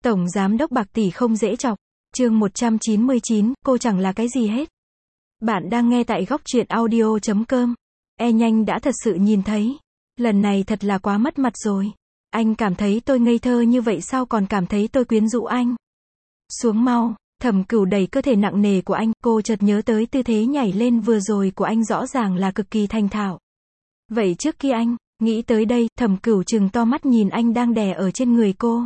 Tổng giám đốc bạc tỷ không dễ chọc. Chương 199, cô chẳng là cái gì hết. Bạn đang nghe tại góc truyện audio.com. Nhanh đã thật sự nhìn thấy. Lần này thật là quá mất mặt rồi. Anh cảm thấy tôi ngây thơ như vậy sao còn cảm thấy tôi quyến rũ anh. Xuống mau. Thẩm Cửu đẩy cơ thể nặng nề của anh, cô chợt nhớ tới tư thế nhảy lên vừa rồi của anh rõ ràng là cực kỳ thành thạo. Vậy trước khi anh, nghĩ tới đây, Thẩm Cửu trừng to mắt nhìn anh đang đè ở trên người cô.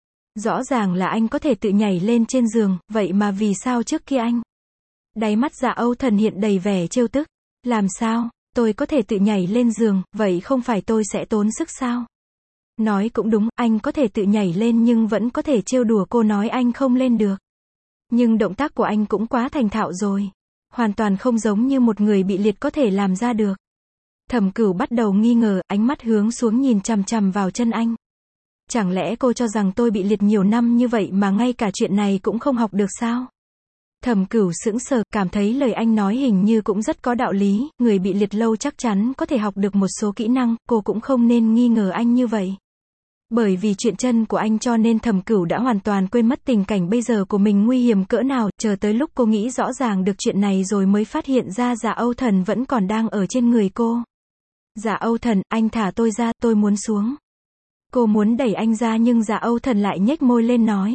Rõ ràng là anh có thể tự nhảy lên trên giường, vậy mà vì sao trước kia anh? Đáy mắt Dạ Âu Thần hiện đầy vẻ trêu tức. Làm sao, tôi có thể tự nhảy lên giường, vậy không phải tôi sẽ tốn sức sao? Nói cũng đúng, anh có thể tự nhảy lên nhưng vẫn có thể trêu đùa cô nói anh không lên được. Nhưng động tác của anh cũng quá thành thạo rồi. Hoàn toàn không giống như một người bị liệt có thể làm ra được. Thẩm Cửu bắt đầu nghi ngờ, ánh mắt hướng xuống nhìn chằm chằm vào chân anh. Chẳng lẽ cô cho rằng tôi bị liệt nhiều năm như vậy mà ngay cả chuyện này cũng không học được sao? Thẩm Cửu sững sờ, cảm thấy lời anh nói hình như cũng rất có đạo lý, người bị liệt lâu chắc chắn có thể học được một số kỹ năng, cô cũng không nên nghi ngờ anh như vậy. Bởi vì chuyện chân của anh cho nên Thẩm Cửu đã hoàn toàn quên mất tình cảnh bây giờ của mình nguy hiểm cỡ nào, chờ tới lúc cô nghĩ rõ ràng được chuyện này rồi mới phát hiện ra Dạ Âu Thần vẫn còn đang ở trên người cô. Dạ Âu Thần, anh thả tôi ra, tôi muốn xuống. Cô muốn đẩy anh ra nhưng Dạ Âu Thần lại nhếch môi lên nói.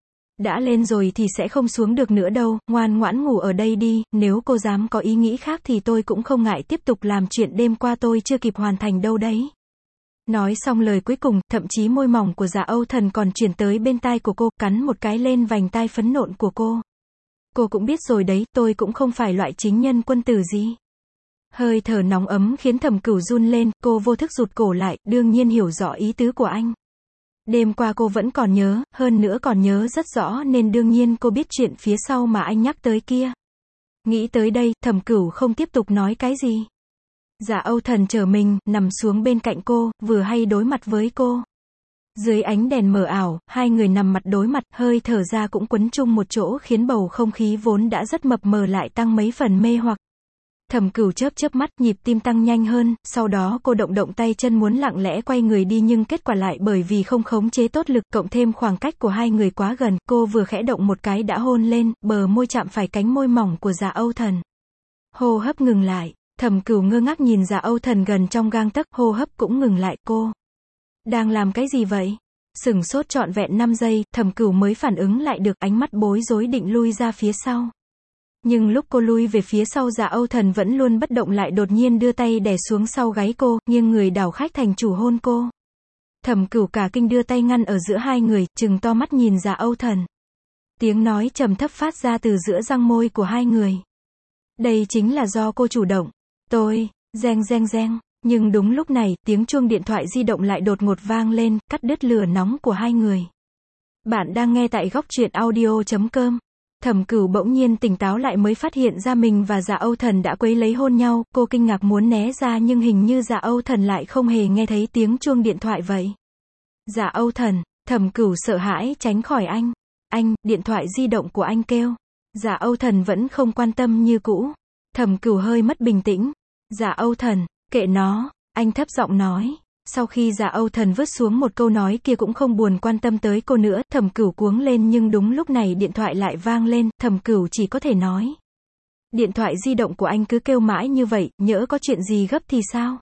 Đã lên rồi thì sẽ không xuống được nữa đâu, ngoan ngoãn ngủ ở đây đi, nếu cô dám có ý nghĩ khác thì tôi cũng không ngại tiếp tục làm chuyện đêm qua tôi chưa kịp hoàn thành đâu đấy. Nói xong lời cuối cùng, thậm chí môi mỏng của Dạ Âu Thần còn chuyển tới bên tai của cô, cắn một cái lên vành tai phấn nộn của cô. Cô cũng biết rồi đấy, tôi cũng không phải loại chính nhân quân tử gì. Hơi thở nóng ấm khiến Thẩm Cửu run lên, cô vô thức rụt cổ lại, đương nhiên hiểu rõ ý tứ của anh. Đêm qua cô vẫn còn nhớ, hơn nữa còn nhớ rất rõ nên đương nhiên cô biết chuyện phía sau mà anh nhắc tới kia. Nghĩ tới đây, Thẩm Cửu không tiếp tục nói cái gì. Dạ Âu Thần trở mình, nằm xuống bên cạnh cô, vừa hay đối mặt với cô. Dưới ánh đèn mờ ảo, hai người nằm mặt đối mặt, hơi thở ra cũng quấn chung một chỗ khiến bầu không khí vốn đã rất mập mờ lại tăng mấy phần mê hoặc. Thẩm Cửu chớp chớp mắt, nhịp tim tăng nhanh hơn, sau đó cô động động tay chân muốn lặng lẽ quay người đi nhưng kết quả lại bởi vì không khống chế tốt lực, cộng thêm khoảng cách của hai người quá gần, cô vừa khẽ động một cái đã hôn lên, bờ môi chạm phải cánh môi mỏng của Dạ Âu Thần. Hô hấp ngừng lại, Thẩm Cửu ngơ ngác nhìn Dạ Âu Thần gần trong gang tấc, hô hấp cũng ngừng lại, cô đang làm cái gì vậy? Sửng sốt trọn vẹn 5 giây, Thẩm Cửu mới phản ứng lại được, ánh mắt bối rối định lui ra phía sau. Nhưng lúc cô lui về phía sau Dạ Âu Thần vẫn luôn bất động lại đột nhiên đưa tay đè xuống sau gáy cô, nghiêng người đảo khách thành chủ hôn cô. Thẩm Cửu cả kinh đưa tay ngăn ở giữa hai người, trừng to mắt nhìn Dạ Âu Thần. Tiếng nói trầm thấp phát ra từ giữa răng môi của hai người. Đây chính là do cô chủ động. Tôi, reng reng reng. Nhưng đúng lúc này, tiếng chuông điện thoại di động lại đột ngột vang lên, cắt đứt lửa nóng của hai người. Bạn đang nghe tại góc truyện audio.com. Thẩm Cửu bỗng nhiên tỉnh táo lại mới phát hiện ra mình và Dạ Âu Thần đã quấy lấy hôn nhau, cô kinh ngạc muốn né ra nhưng hình như Dạ Âu Thần lại không hề nghe thấy tiếng chuông điện thoại vậy. Dạ Âu Thần, Thẩm Cửu sợ hãi tránh khỏi anh. Anh, điện thoại di động của anh kêu. Dạ Âu Thần vẫn không quan tâm như cũ. Thẩm Cửu hơi mất bình tĩnh. Dạ Âu Thần, kệ nó, anh thấp giọng nói. Sau khi Dạ Âu Thần vứt xuống một câu nói kia cũng không buồn quan tâm tới cô nữa, Thẩm Cửu cuống lên nhưng đúng lúc này điện thoại lại vang lên, Thẩm Cửu chỉ có thể nói. Điện thoại di động của anh cứ kêu mãi như vậy, nhỡ có chuyện gì gấp thì sao?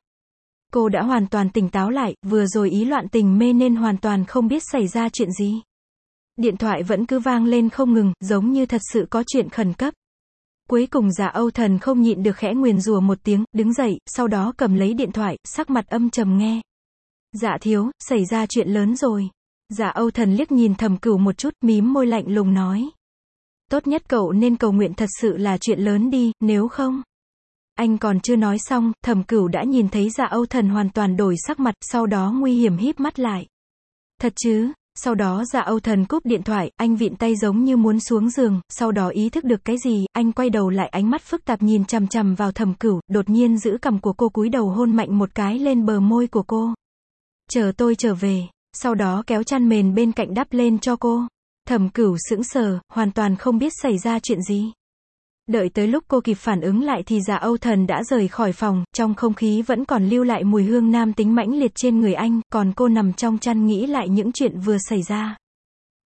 Cô đã hoàn toàn tỉnh táo lại, vừa rồi ý loạn tình mê nên hoàn toàn không biết xảy ra chuyện gì. Điện thoại vẫn cứ vang lên không ngừng, giống như thật sự có chuyện khẩn cấp. Cuối cùng Dạ Âu Thần không nhịn được khẽ nguyền rủa một tiếng, đứng dậy, sau đó cầm lấy điện thoại, sắc mặt âm trầm nghe. Dạ thiếu, xảy ra chuyện lớn rồi. Dạ Âu Thần liếc nhìn Thẩm Cửu một chút, mím môi lạnh lùng nói. Tốt nhất cậu nên cầu nguyện thật sự là chuyện lớn đi, nếu không. Anh còn chưa nói xong, Thẩm Cửu đã nhìn thấy Dạ Âu Thần hoàn toàn đổi sắc mặt, sau đó nguy hiểm híp mắt lại. Thật chứ? Sau đó Dạ Âu Thần cúp điện thoại, anh vịn tay giống như muốn xuống giường, sau đó ý thức được cái gì, anh quay đầu lại ánh mắt phức tạp nhìn chằm chằm vào Thẩm Cửu, đột nhiên giữ cằm của cô cúi đầu hôn mạnh một cái lên bờ môi của cô. Chờ tôi trở về, sau đó kéo chăn mền bên cạnh đắp lên cho cô. Thẩm Cửu sững sờ, hoàn toàn không biết xảy ra chuyện gì. Đợi tới lúc cô kịp phản ứng lại thì Dạ Âu Thần đã rời khỏi phòng, trong không khí vẫn còn lưu lại mùi hương nam tính mãnh liệt trên người anh, còn cô nằm trong chăn nghĩ lại những chuyện vừa xảy ra.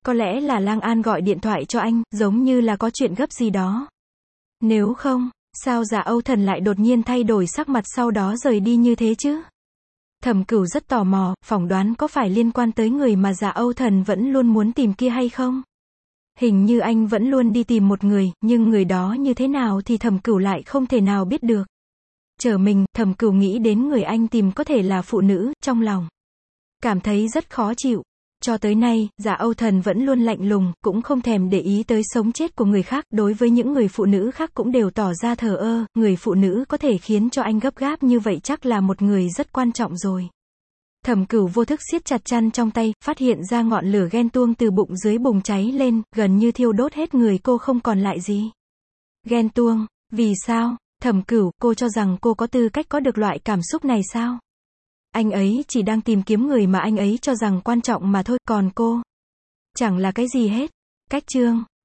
Có lẽ là Lang An gọi điện thoại cho anh, giống như là có chuyện gấp gì đó. Nếu không, sao Dạ Âu Thần lại đột nhiên thay đổi sắc mặt sau đó rời đi như thế chứ? Thẩm Cửu rất tò mò, phỏng đoán có phải liên quan tới người mà Dạ Âu Thần vẫn luôn muốn tìm kia hay không? Hình như anh vẫn luôn đi tìm một người, nhưng người đó như thế nào thì Thẩm Cửu lại không thể nào biết được. Trở mình, Thẩm Cửu nghĩ đến người anh tìm có thể là phụ nữ, trong lòng cảm thấy rất khó chịu. Cho tới nay, Dạ Âu Thần vẫn luôn lạnh lùng, cũng không thèm để ý tới sống chết của người khác, đối với những người phụ nữ khác cũng đều tỏ ra thờ ơ, người phụ nữ có thể khiến cho anh gấp gáp như vậy chắc là một người rất quan trọng rồi. Thẩm Cửu vô thức siết chặt chăn trong tay, phát hiện ra ngọn lửa ghen tuông từ bụng dưới bùng cháy lên, gần như thiêu đốt hết người cô không còn lại gì. Ghen tuông, vì sao? Thẩm Cửu, cô cho rằng cô có tư cách có được loại cảm xúc này sao? Anh ấy chỉ đang tìm kiếm người mà anh ấy cho rằng quan trọng mà thôi, còn cô chẳng là cái gì hết. Cách chương